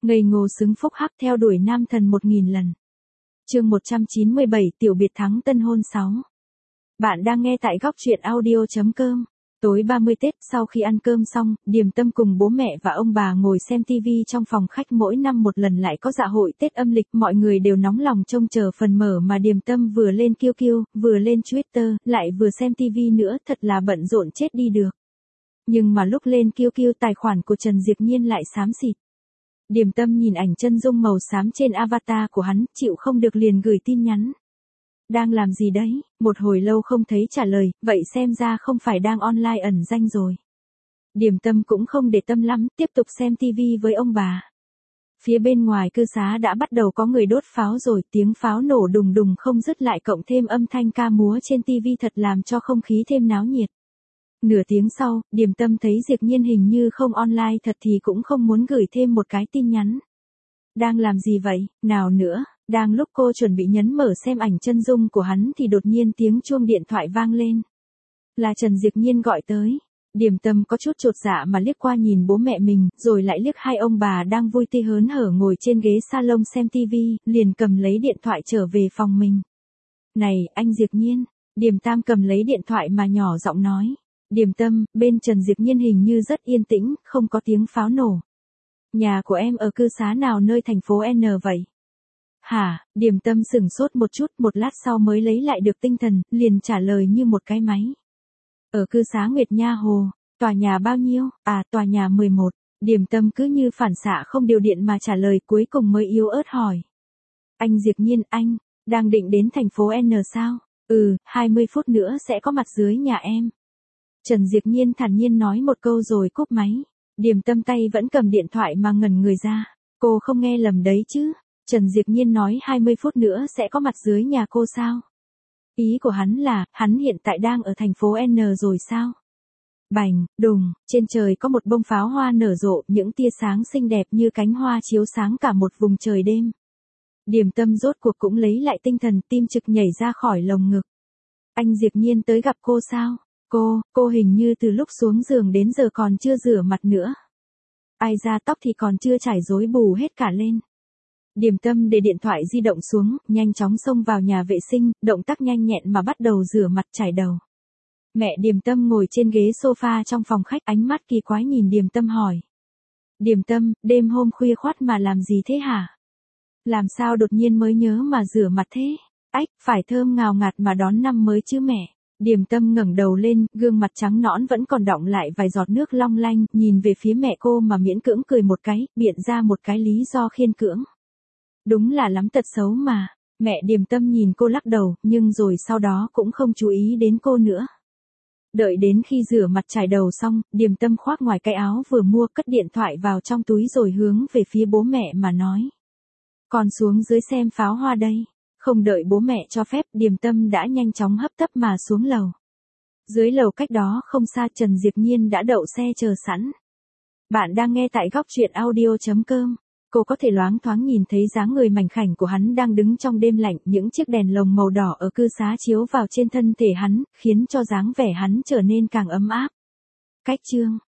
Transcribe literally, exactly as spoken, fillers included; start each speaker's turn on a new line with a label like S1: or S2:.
S1: Ngây ngô xứng phúc hắc theo đuổi nam thần một nghìn lần. Chương một trăm chín mươi bảy Tiểu biệt thắng tân hôn sáu. Bạn đang nghe tại góc truyện audio.com. Tối ba mươi Tết, sau khi ăn cơm xong, Điềm Tâm cùng bố mẹ và ông bà ngồi xem tivi trong phòng khách. Mỗi năm một lần lại có dạ hội Tết âm lịch, mọi người đều nóng lòng trông chờ phần mở mà Điềm Tâm vừa lên Q Q, vừa lên Twitter, lại vừa xem tivi nữa, thật là bận rộn chết đi được. Nhưng mà lúc lên Q Q, tài khoản của Trần Diệp Nhiên lại xám xịt. Điềm Tâm nhìn ảnh chân dung màu xám trên avatar của hắn, chịu không được liền gửi tin nhắn. Đang làm gì đấy? Một hồi lâu không thấy trả lời, vậy xem ra không phải đang online ẩn danh rồi. Điềm Tâm cũng không để tâm lắm, tiếp tục xem tivi với ông bà. Phía bên ngoài cư xá đã bắt đầu có người đốt pháo rồi, tiếng pháo nổ đùng đùng không dứt, lại cộng thêm âm thanh ca múa trên tivi thật làm cho không khí thêm náo nhiệt. Nửa tiếng sau, Điềm Tâm thấy Diệp Nhiên hình như không online thật thì cũng không muốn gửi thêm một cái tin nhắn. Đang làm gì vậy? Nào nữa? Đang lúc cô chuẩn bị nhấn mở xem ảnh chân dung của hắn thì đột nhiên tiếng chuông điện thoại vang lên. Là Trần Diệp Nhiên gọi tới. Điềm Tâm có chút chột dạ mà liếc qua nhìn bố mẹ mình, rồi lại liếc hai ông bà đang vui tươi hớn hở ngồi trên ghế salon xem tivi, liền cầm lấy điện thoại trở về phòng mình. Này, anh Diệp Nhiên. Điềm Tam cầm lấy điện thoại mà nhỏ giọng nói. Điềm Tâm, bên Trần Diệp Nhiên hình như rất yên tĩnh, không có tiếng pháo nổ. Nhà của em ở cư xá nào nơi thành phố N vậy? Hả? Điềm Tâm sửng sốt một chút, một lát sau mới lấy lại được tinh thần, liền trả lời như một cái máy. Ở cư xá Nguyệt Nha Hồ. Tòa nhà bao nhiêu? À, tòa nhà mười một. Điềm Tâm cứ như phản xạ không điều điện mà trả lời, cuối cùng mới yếu ớt hỏi. Anh Diệp Nhiên, anh đang định đến thành phố N sao? Ừ, hai mươi phút nữa sẽ có mặt dưới nhà em. Trần Diệp Nhiên thản nhiên nói một câu rồi cúp máy. Điềm Tâm tay vẫn cầm điện thoại mà ngẩn người ra. Cô không nghe lầm đấy chứ? Trần Diệp Nhiên nói hai mươi phút nữa sẽ có mặt dưới nhà cô sao? Ý của hắn là, hắn hiện tại đang ở thành phố N rồi sao? Bành, đùng, trên trời có một bông pháo hoa nở rộ, những tia sáng xinh đẹp như cánh hoa chiếu sáng cả một vùng trời đêm. Điềm Tâm rốt cuộc cũng lấy lại tinh thần, tim trực nhảy ra khỏi lồng ngực. Anh Diệp Nhiên tới gặp cô sao? Cô, cô hình như từ lúc xuống giường đến giờ còn chưa rửa mặt nữa. Ai ra tóc thì còn chưa trải rối bù hết cả lên. Điềm Tâm để điện thoại di động xuống, nhanh chóng xông vào nhà vệ sinh, động tác nhanh nhẹn mà bắt đầu rửa mặt chải đầu. Mẹ Điềm Tâm ngồi trên ghế sofa trong phòng khách, ánh mắt kỳ quái nhìn Điềm Tâm hỏi. Điềm Tâm, đêm hôm khuya khoắt mà làm gì thế hả? Làm sao đột nhiên mới nhớ mà rửa mặt thế? Ách, phải thơm ngào ngạt mà đón năm mới chứ mẹ. Điềm Tâm ngẩng đầu lên, gương mặt trắng nõn vẫn còn đọng lại vài giọt nước long lanh, nhìn về phía mẹ cô mà miễn cưỡng cười một cái, biện ra một cái lý do khiên cưỡng. Đúng là lắm tật xấu mà. Mẹ Điềm Tâm nhìn cô lắc đầu, nhưng rồi sau đó cũng không chú ý đến cô nữa. Đợi đến khi rửa mặt chải đầu xong, Điềm Tâm khoác ngoài cái áo vừa mua, cất điện thoại vào trong túi rồi hướng về phía bố mẹ mà nói. Con xuống dưới xem pháo hoa đây. Không đợi bố mẹ cho phép, Điềm Tâm đã nhanh chóng hấp tấp mà xuống lầu. Dưới lầu cách đó không xa, Trần Diệp Nhiên đã đậu xe chờ sẵn. Bạn đang nghe tại góc truyện audio.com. Cô có thể loáng thoáng nhìn thấy dáng người mảnh khảnh của hắn đang đứng trong đêm lạnh, những chiếc đèn lồng màu đỏ ở cư xá chiếu vào trên thân thể hắn, khiến cho dáng vẻ hắn trở nên càng ấm áp. Cách chương,